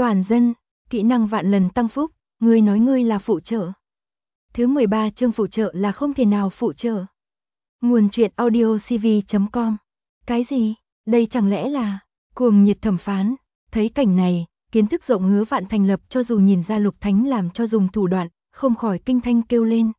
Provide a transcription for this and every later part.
Toàn dân, kỹ năng vạn lần tăng phúc, ngươi nói ngươi là phụ trợ. Thứ 13 chương phụ trợ là không thể nào phụ trợ. Nguồn truyện audio cv.com. Cái gì? Đây chẳng lẽ là cuồng nhiệt thẩm phán? Thấy cảnh này, kiến thức rộng Hứa Vạn thành lập cho dù nhìn ra Lục Thánh làm cho dùng thủ đoạn, không khỏi kinh thanh kêu lên.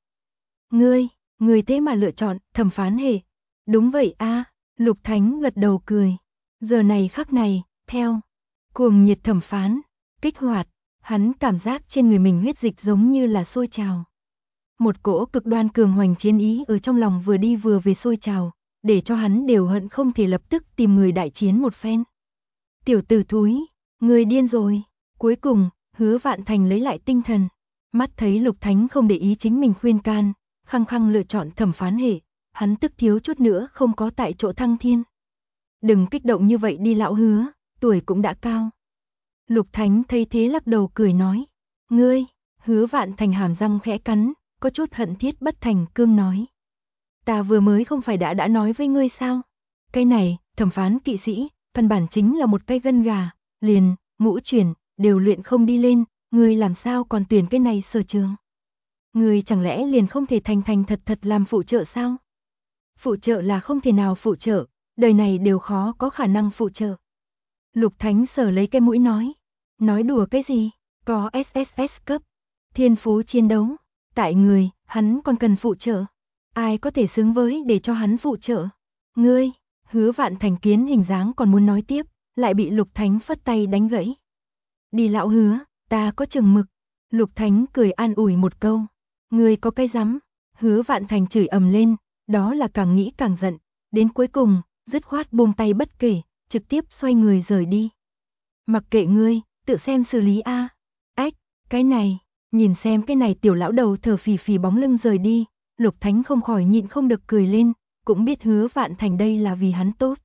Ngươi thế mà lựa chọn thẩm phán hệ. Đúng vậy a, Lục Thánh gật đầu cười. Giờ này khắc này, theo cuồng nhiệt thẩm phán kích hoạt, hắn cảm giác trên người mình huyết dịch giống như là sôi trào. Một cỗ cực đoan cường hoành chiến ý ở trong lòng vừa đi vừa về sôi trào, để cho hắn đều hận không thể lập tức tìm người đại chiến một phen. Tiểu tử thúi, người điên rồi. Cuối cùng, Hứa Vạn Thành lấy lại tinh thần, mắt thấy Lục Thánh không để ý chính mình khuyên can, khăng khăng lựa chọn thẩm phán hệ, hắn tức thiếu chút nữa không có tại chỗ thăng thiên. Đừng kích động như vậy đi lão Hứa, tuổi cũng đã cao. Lục Thánh thấy thế lắc đầu cười nói. Ngươi, Hứa Vạn Thành hàm răng khẽ cắn, có chút hận thiết bất thành cương nói. Ta vừa mới không phải đã nói với ngươi sao? Cái này, thẩm phán kỵ sĩ, căn bản chính là một cái gân gà, liền, ngũ chuyển, đều luyện không đi lên, ngươi làm sao còn tuyển cái này sở trường? Ngươi chẳng lẽ liền không thể thành thật làm phụ trợ sao? Phụ trợ là không thể nào phụ trợ, đời này đều khó có khả năng phụ trợ. Lục Thánh sờ lấy cái mũi nói đùa cái gì, có SSS cấp, thiên phú chiến đấu, tại người, hắn còn cần phụ trợ, ai có thể xứng với để cho hắn phụ trợ. Ngươi, Hứa Vạn Thành kiến hình dáng còn muốn nói tiếp, lại bị Lục Thánh phất tay đánh gãy. Đi lão Hứa, ta có chừng mực. Lục Thánh cười an ủi một câu, ngươi có cái rắm. Hứa Vạn Thành chửi ầm lên, đó là càng nghĩ càng giận, đến cuối cùng, dứt khoát buông tay bất kể, trực tiếp xoay người rời đi. Mặc kệ ngươi, tự xem xử lý a. Ách, cái này, nhìn xem cái này tiểu lão đầu thở phì phì bóng lưng rời đi, Lục Thánh không khỏi nhịn không được cười lên, cũng biết Hứa Vạn Thành đây là vì hắn tốt.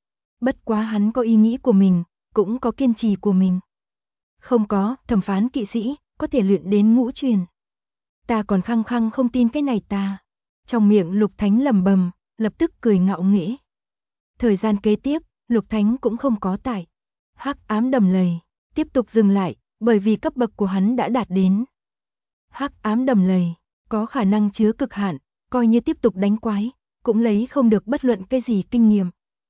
Bất quá hắn có ý nghĩ của mình, cũng có kiên trì của mình. Không có, thẩm phán kỵ sĩ, có thể luyện đến ngũ truyền. Ta còn khăng khăng không tin cái này ta. Trong miệng Lục Thánh lẩm bẩm, lập tức cười ngạo nghễ. Thời gian kế tiếp, Lục Thánh cũng không có tại Hắc Ám Đầm Lầy tiếp tục dừng lại, bởi vì cấp bậc của hắn đã đạt đến Hắc Ám Đầm Lầy, có khả năng chứa cực hạn, coi như tiếp tục đánh quái, cũng lấy không được bất luận cái gì kinh nghiệm.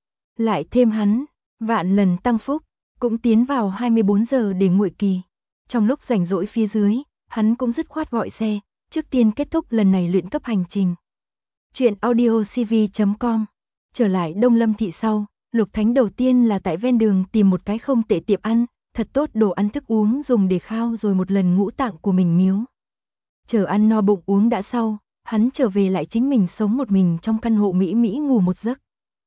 Lại thêm hắn, vạn lần tăng phúc, cũng tiến vào 24 giờ để nguội kỳ. Trong lúc rảnh rỗi phía dưới, hắn cũng dứt khoát gọi xe, trước tiên kết thúc lần này luyện cấp hành trình. Chuyện audio cv.com. Trở lại Đông Lâm thị sau, Lục Thánh đầu tiên là tại ven đường tìm một cái không tệ tiệm ăn, thật tốt đồ ăn thức uống dùng để khao rồi một lần ngũ tạng của mình miếu. Chờ ăn no bụng uống đã sau, hắn trở về lại chính mình sống một mình trong căn hộ mỹ mỹ ngủ một giấc.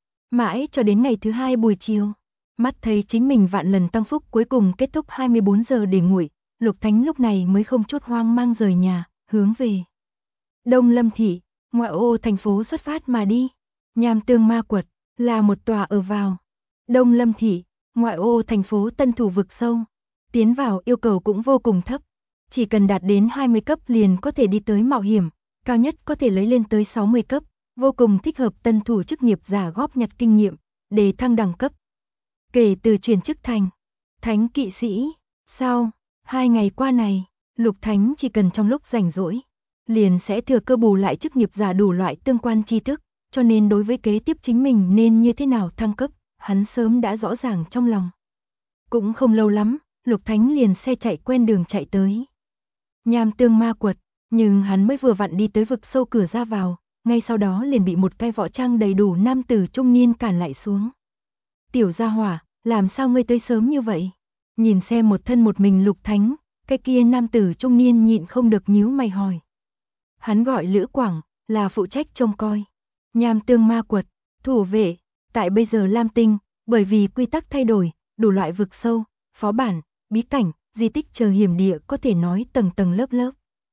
Mãi cho đến ngày thứ hai buổi chiều, mắt thấy chính mình vạn lần tăng phúc cuối cùng kết thúc 24 giờ để nguội, Lục Thánh lúc này mới không chút hoang mang rời nhà, hướng về Đông Lâm thị, ngoại ô thành phố xuất phát mà đi. Nham Tương Ma Quật là một tòa ở vào Đông Lâm thị, ngoại ô thành phố Tân Thủ vực sâu. Tiến vào yêu cầu cũng vô cùng thấp, chỉ cần đạt đến 20 cấp liền có thể đi tới mạo hiểm, cao nhất có thể lấy lên tới 60 cấp, vô cùng thích hợp tân thủ chức nghiệp giả góp nhặt kinh nghiệm, để thăng đẳng cấp. Kể từ chuyển chức thành Thánh kỵ sĩ, sau 2 ngày qua này, Lục Thánh chỉ cần trong lúc rảnh rỗi, liền sẽ thừa cơ bù lại chức nghiệp giả đủ loại tương quan tri thức, cho nên đối với kế tiếp chính mình nên như thế nào thăng cấp, hắn sớm đã rõ ràng trong lòng. Cũng không lâu lắm, Lục Thánh liền xe chạy quen đường chạy tới Nham Tương Ma Quật, nhưng hắn mới vừa vặn đi tới vực sâu cửa ra vào, ngay sau đó liền bị một cái võ trang đầy đủ nam tử trung niên cản lại xuống. Tiểu gia hỏa, làm sao ngươi tới sớm như vậy? Nhìn xem một thân một mình Lục Thánh, cái kia nam tử trung niên nhịn không được nhíu mày hỏi. Hắn gọi Lữ Quảng, là phụ trách trông coi Nham Tương Ma Quật, thủ vệ, tại bây giờ Lam Tinh, bởi vì quy tắc thay đổi, đủ loại vực sâu, phó bản, bí cảnh, di tích chờ hiểm địa có thể nói tầng tầng lớp lớp.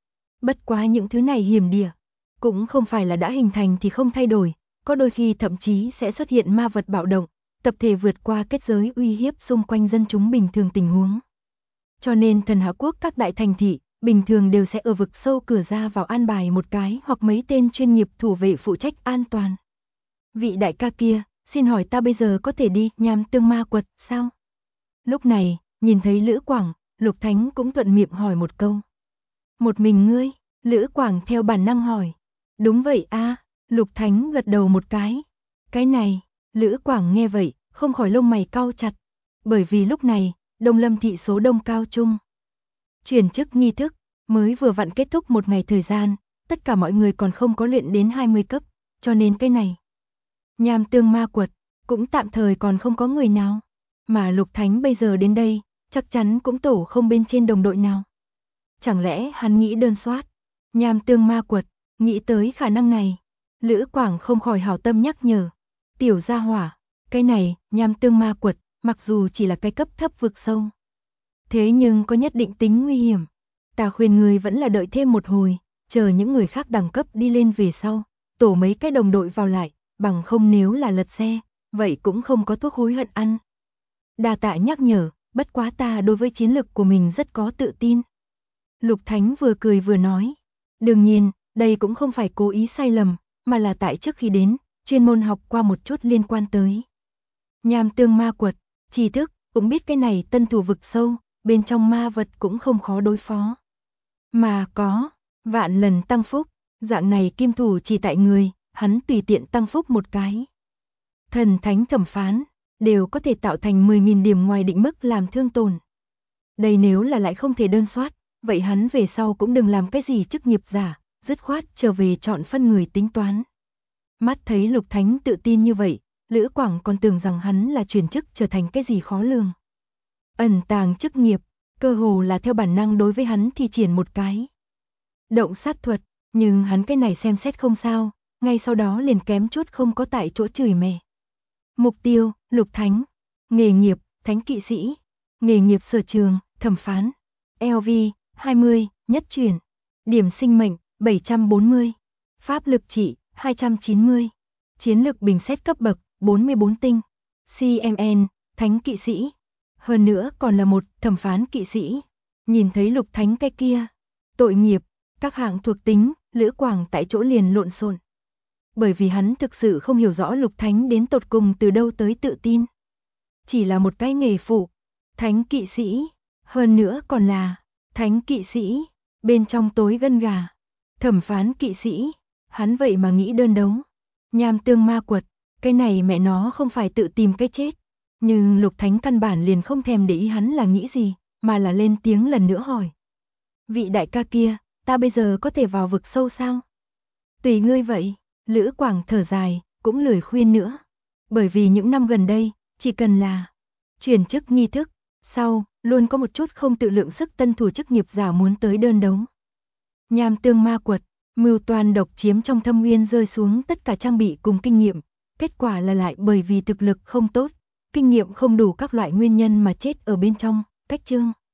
Bất quá những thứ này hiểm địa, cũng không phải là đã hình thành thì không thay đổi, có đôi khi thậm chí sẽ xuất hiện ma vật bạo động, tập thể vượt qua kết giới uy hiếp xung quanh dân chúng bình thường tình huống. Cho nên Thần Hạ Quốc các đại thành thị, bình thường đều sẽ ở vực sâu cửa ra vào an bài một cái hoặc mấy tên chuyên nghiệp thủ vệ phụ trách an toàn. Vị đại ca kia, xin hỏi ta bây giờ có thể đi Nham Tương Ma Quật sao? Lúc này, nhìn thấy Lữ Quảng, Lục Thánh cũng thuận miệng hỏi một câu. Một mình ngươi? Lữ Quảng theo bản năng hỏi. Đúng vậy a, Lục Thánh gật đầu một cái. Cái này, Lữ Quảng nghe vậy, không khỏi lông mày cau chặt. Bởi vì lúc này, Đông Lâm thị số đông cao trung chuyển chức nghi thức mới vừa vặn kết thúc một ngày thời gian, tất cả mọi người còn không có luyện đến 20 cấp, cho nên cái này Nham Tương Ma Quật cũng tạm thời còn không có người nào, mà Lục Thánh bây giờ đến đây, chắc chắn cũng tổ không bên trên đồng đội nào. Chẳng lẽ hắn nghĩ đơn soát Nham Tương Ma Quật? Nghĩ tới khả năng này, Lữ Quảng không khỏi hảo tâm nhắc nhở. Tiểu gia hỏa, cái này, Nham Tương Ma Quật, mặc dù chỉ là cái cấp thấp vực sâu, thế nhưng có nhất định tính nguy hiểm. Ta khuyên người vẫn là đợi thêm một hồi, chờ những người khác đẳng cấp đi lên về sau, tổ mấy cái đồng đội vào lại, bằng không nếu là lật xe, vậy cũng không có thuốc hối hận ăn. Đa tạ nhắc nhở, bất quá ta đối với chiến lực của mình rất có tự tin. Lục Thánh vừa cười vừa nói. Đương nhiên, đây cũng không phải cố ý sai lầm, mà là tại trước khi đến, chuyên môn học qua một chút liên quan tới Nham Tương Ma Quật, tri thức, cũng biết cái này tân thủ vực sâu, bên trong ma vật cũng không khó đối phó. Mà có, vạn lần tăng phúc, dạng này kim thủ chỉ tại người, hắn tùy tiện tăng phúc một cái. Thần thánh thẩm phán, đều có thể tạo thành 10.000 điểm ngoài định mức làm thương tổn. Đây nếu là lại không thể đơn soát, vậy hắn về sau cũng đừng làm cái gì chức nghiệp giả, dứt khoát trở về chọn phân người tính toán. Mắt thấy Lục Thánh tự tin như vậy, Lữ Quảng còn tưởng rằng hắn là chuyển chức trở thành cái gì khó lường. Ẩn tàng chức nghiệp, cơ hồ là theo bản năng đối với hắn thi triển một cái động sát thuật, nhưng hắn cái này xem xét không sao, ngay sau đó liền kém chút không có tại chỗ chửi mẹ. Mục tiêu, Lục Thánh. Nghề nghiệp, Thánh kỵ sĩ. Nghề nghiệp sở trường, thẩm phán. LV, 20, nhất chuyển. Điểm sinh mệnh, 740. Pháp lực trị, 290. Chiến lực bình xét cấp bậc, 44 tinh. CMN, Thánh kỵ sĩ. Hơn nữa còn là một thẩm phán kỵ sĩ. Nhìn thấy Lục Thánh cái kia. Tội nghiệp, các hạng thuộc tính, Lữ Quảng tại chỗ liền lộn xộn. Bởi vì hắn thực sự không hiểu rõ Lục Thánh đến tột cùng từ đâu tới tự tin. Chỉ là một cái nghề phụ, Thánh kỵ sĩ, hơn nữa còn là Thánh kỵ sĩ, bên trong tối gân gà, thẩm phán kỵ sĩ, hắn vậy mà nghĩ đơn đấu. Nham Tương Ma Quật, cái này mẹ nó không phải tự tìm cái chết. Nhưng Lục Thánh căn bản liền không thèm để ý hắn là nghĩ gì, mà là lên tiếng lần nữa hỏi. Vị đại ca kia, ta bây giờ có thể vào vực sâu sao? Tùy ngươi vậy. Lữ Quảng thở dài, cũng lười khuyên nữa. Bởi vì những năm gần đây, chỉ cần là chuyển chức nghi thức, sau, luôn có một chút không tự lượng sức tân thủ chức nghiệp giả muốn tới đơn đấu. Nham Tương Ma Quật, mưu toan độc chiếm trong thâm nguyên rơi xuống tất cả trang bị cùng kinh nghiệm. Kết quả là lại bởi vì thực lực không tốt, kinh nghiệm không đủ các loại nguyên nhân mà chết ở bên trong, cách chương.